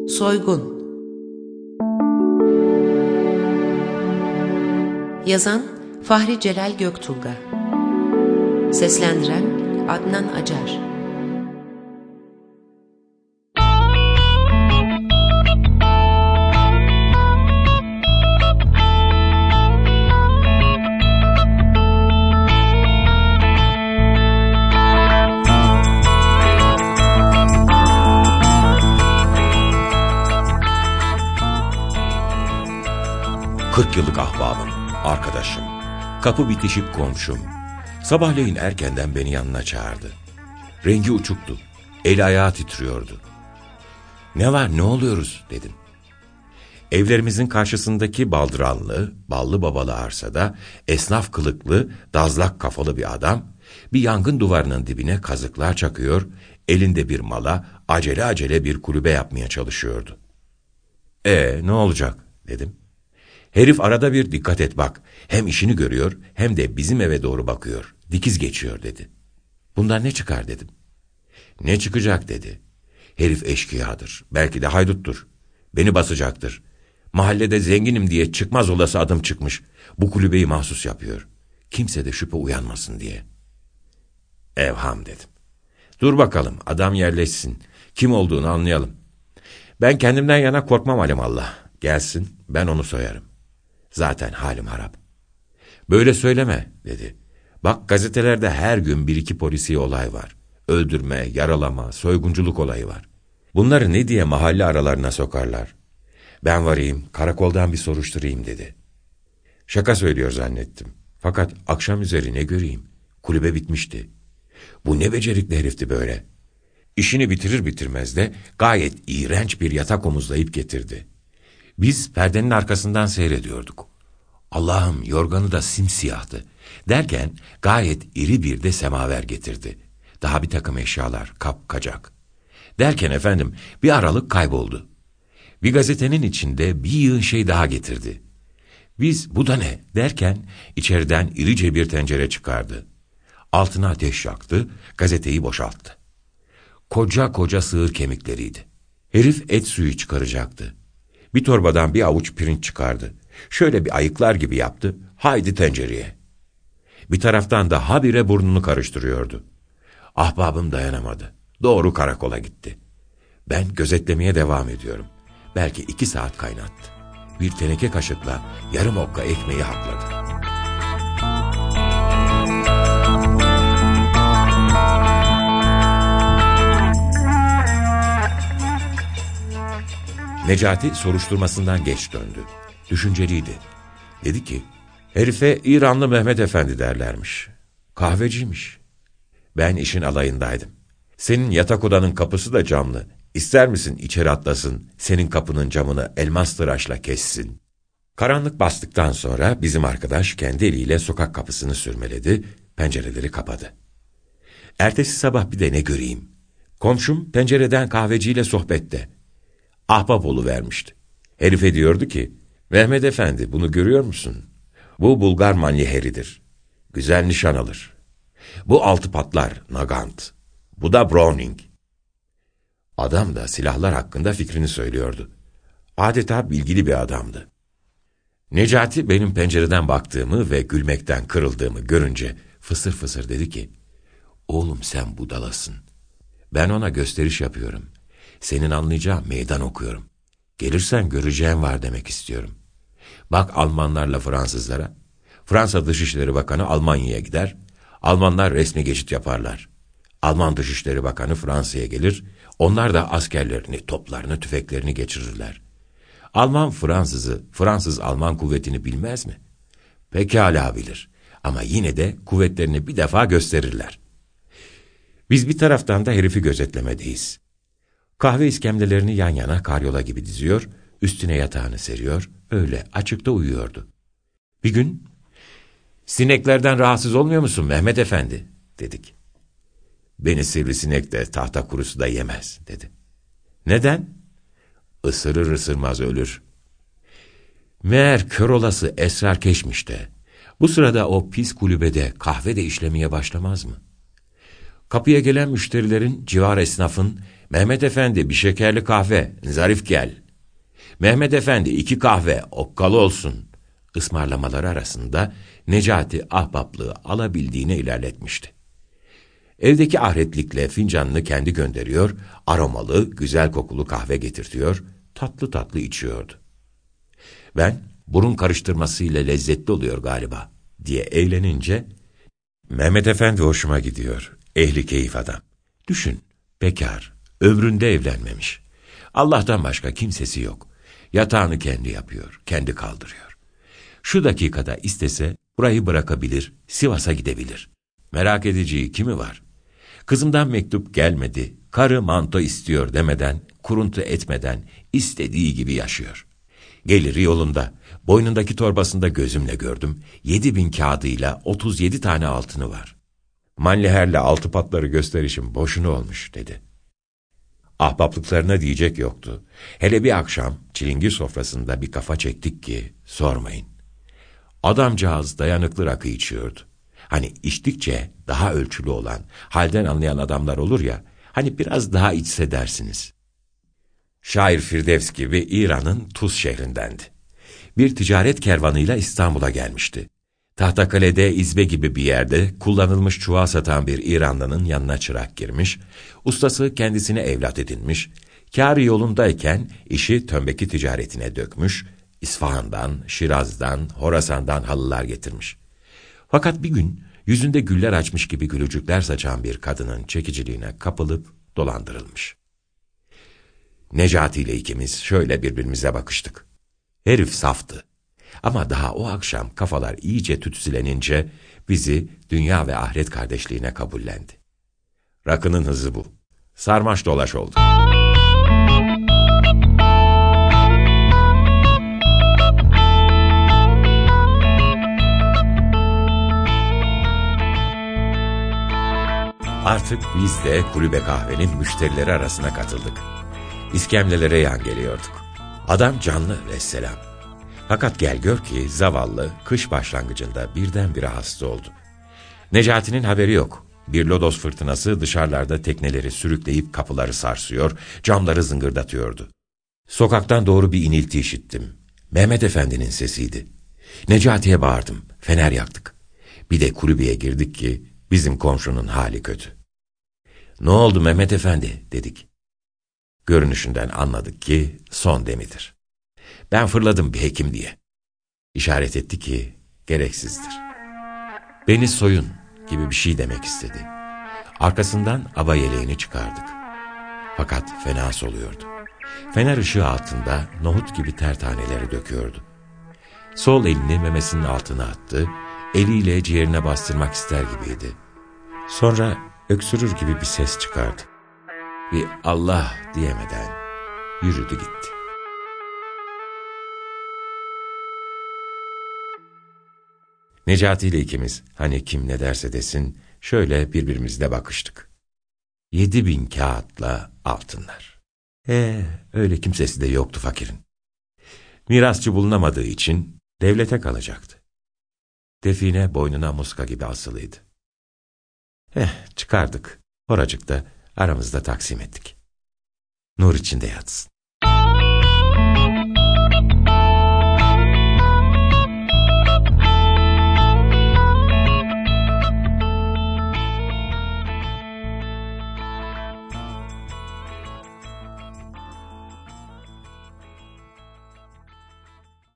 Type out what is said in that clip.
Soygun. Yazan Fahri Celal Göktulga. Seslendiren Adnan Acar. Kırk yıllık ahbabım, arkadaşım, kapı bitişik komşum. Sabahleyin erkenden beni yanına çağırdı. Rengi uçuktu, el ayağı titriyordu. "Ne var, ne oluyoruz?" dedim. Evlerimizin karşısındaki baldıranlı, ballı babalı arsada esnaf kılıklı, dazlak kafalı bir adam, bir yangın duvarının dibine kazıklar çakıyor, elinde bir mala acele acele bir kulübe yapmaya çalışıyordu. Ne olacak?" dedim. "Herif arada bir dikkat et bak, hem işini görüyor hem de bizim eve doğru bakıyor, dikiz geçiyor" dedi. "Bundan ne çıkar?" dedim. "Ne çıkacak?" dedi. "Herif eşkıyadır, belki de hayduttur. Beni basacaktır. Mahallede zenginim diye çıkmaz olası adım çıkmış. Bu kulübeyi mahsus yapıyor. Kimse de şüphe uyanmasın diye." "Evham" dedim. "Dur bakalım, adam yerleşsin. Kim olduğunu anlayalım. Ben kendimden yana korkmam alimallah. Gelsin, ben onu soyarım. Zaten halim harap." "Böyle söyleme" dedi. "Bak, gazetelerde her gün bir iki polisi olay var. Öldürme, yaralama, soygunculuk olayı var. Bunları ne diye mahalle aralarına sokarlar. Ben varayım, karakoldan bir soruşturayım" dedi. Şaka söylüyor zannettim. Fakat akşam üzeri ne göreyim? Kulübe bitmişti. Bu ne becerikli herifti böyle. İşini bitirir bitirmez de gayet iğrenç bir yatak omuzlayıp getirdi. Biz perdenin arkasından seyrediyorduk. Allah'ım, yorganı da simsiyahtı. Derken gayet iri bir de semaver getirdi. Daha bir takım eşyalar, kap kacak. Derken efendim bir aralık kayboldu. Bir gazetenin içinde bir yığın şey daha getirdi. Biz "bu da ne?" derken içeriden irice bir tencere çıkardı. Altına ateş yaktı, gazeteyi boşalttı. Koca koca sığır kemikleriydi. Herif et suyu çıkaracaktı. Bir torbadan bir avuç pirinç çıkardı. Şöyle bir ayıklar gibi yaptı. Haydi tencereye. Bir taraftan da habire burnunu karıştırıyordu. Ahbabım dayanamadı. Doğru karakola gitti. Ben gözetlemeye devam ediyorum. Belki 2 saat kaynattı. Bir teneke kaşıkla yarım okka ekmeği hakladı. Necati soruşturmasından geç döndü. Düşünceliydi. Dedi ki, "Herife İranlı Mehmet Efendi derlermiş. Kahveciymiş. Ben işin alayındaydım. Senin yatak odanın kapısı da camlı. İster misin içeri atlasın, senin kapının camını elmas tıraşla kessin?" Karanlık bastıktan sonra bizim arkadaş kendi eliyle sokak kapısını sürmeledi, pencereleri kapadı. Ertesi sabah bir de ne göreyim? Komşum pencereden kahveciyle sohbette. Ahbap oluvermişti. Herife diyordu ki, "Mehmet Efendi, bunu görüyor musun? Bu Bulgar manyeheridir. Güzel nişan alır. Bu altı patlar, Nagant. Bu da Browning." Adam da silahlar hakkında fikrini söylüyordu. Adeta bilgili bir adamdı. Necati benim pencereden baktığımı ve gülmekten kırıldığımı görünce fısır fısır dedi ki, "Oğlum, sen budalasın. Ben ona gösteriş yapıyorum. Senin anlayacağın meydan okuyorum. Gelirsen göreceğin var demek istiyorum. Bak Almanlarla Fransızlara. Fransa Dışişleri Bakanı Almanya'ya gider. Almanlar resmi geçit yaparlar. Alman Dışişleri Bakanı Fransa'ya gelir. Onlar da askerlerini, toplarını, tüfeklerini geçirirler. Alman Fransız'ı, Fransız Alman kuvvetini bilmez mi? Pekala bilir. Ama yine de kuvvetlerini bir defa gösterirler. Biz bir taraftan da herifi gözetlemedeyiz. Kahve iskemlelerini yan yana karyola gibi diziyor, üstüne yatağını seriyor, öyle açıkta uyuyordu. Bir gün, "Sineklerden rahatsız olmuyor musun Mehmet Efendi?" dedik. "Beni sivrisinek de tahta kurusu da yemez" dedi. "Neden?" "Isırır ısırmaz ölür." Meğer kör olası esrarkeşmiş de. Bu sırada o pis kulübede kahve de işlemeye başlamaz mı? Kapıya gelen müşterilerin, civar esnafın Mehmet Efendi bir şekerli kahve, zarif gel. Mehmet Efendi 2 kahve, okkalı olsun. Ismarlamaları arasında Necati ahbaplığı alabildiğine ilerletmişti. Evdeki ahretlikle fincanını kendi gönderiyor, aromalı, güzel kokulu kahve getirtiyor, tatlı tatlı içiyordu. Ben, burun karıştırmasıyla lezzetli oluyor galiba diye eğlenince, Mehmet Efendi hoşuma gidiyor, ehli keyif adam. Düşün, bekar, ömründe evlenmemiş. Allah'tan başka kimsesi yok. Yatağını kendi yapıyor, kendi kaldırıyor. Şu dakikada istese burayı bırakabilir, Sivas'a gidebilir. Merak edeceği kimi var? Kızımdan mektup gelmedi, karı manto istiyor demeden, kuruntu etmeden istediği gibi yaşıyor. Geliri yolunda, boynundaki torbasında gözümle gördüm, 7.000 kağıdıyla 37 tane altını var. Manliher'le altı patları gösterişim boşuna olmuş dedi. Ahbaplıklarına diyecek yoktu. Hele bir akşam çilingir sofrasında bir kafa çektik ki sormayın. Adamcağız dayanıklı rakı içiyordu. Hani içtikçe daha ölçülü olan, halden anlayan adamlar olur ya, hani biraz daha içse dersiniz. Şair Firdevs gibi İran'ın Tuz şehrindendi. Bir ticaret kervanıyla İstanbul'a gelmişti. Tahtakale'de izbe gibi bir yerde kullanılmış çuval satan bir İranlının yanına çırak girmiş, ustası kendisine evlat edinmiş, kârı yolundayken işi tömbeki ticaretine dökmüş, İsfahan'dan, Şiraz'dan, Horasan'dan halılar getirmiş. Fakat bir gün yüzünde güller açmış gibi gülücükler saçan bir kadının çekiciliğine kapılıp dolandırılmış. Necati ile ikimiz şöyle birbirimize bakıştık. Herif saftı. Ama daha o akşam kafalar iyice tütsülenince bizi dünya ve ahiret kardeşliğine kabullendi. Rakının hızı bu. Sarmaş dolaş oldu. Artık biz de kulübe kahvenin müşterileri arasına katıldık. İskemlelere yan geliyorduk. Adam canlı vesselam. Fakat gel gör ki zavallı kış başlangıcında birdenbire hasta oldu. Necati'nin haberi yok. Bir lodos fırtınası dışarılarda tekneleri sürükleyip kapıları sarsıyor, camları zıngırdatıyordu. Sokaktan doğru bir inilti işittim. Mehmet Efendi'nin sesiydi. Necati'ye bağırdım, fener yaktık. Bir de kulübeye girdik ki bizim komşunun hali kötü. Ne oldu Mehmet Efendi dedik. Görünüşünden anladık ki son demidir. Ben fırladım bir hekim diye. İşaret etti ki gereksizdir. Beni soyun gibi bir şey demek istedi. Arkasından aba yeleğini çıkardık. Fakat fena soluyordu. Fener ışığı altında nohut gibi ter taneleri döküyordu. Sol elini memesinin altına attı, eliyle ciğerine bastırmak ister gibiydi. Sonra öksürür gibi bir ses çıkardı. Bir Allah diyemeden yürüdü gitti. Necati ile ikimiz, hani kim ne derse desin, şöyle birbirimizle bakıştık. 7.000 kağıtla altınlar. Öyle kimsesi de yoktu fakirin. Mirasçı bulunamadığı için devlete kalacaktı. Define boynuna muska gibi asılıydı. Çıkardık, oracıkta aramızda taksim ettik. Nur içinde yatsın.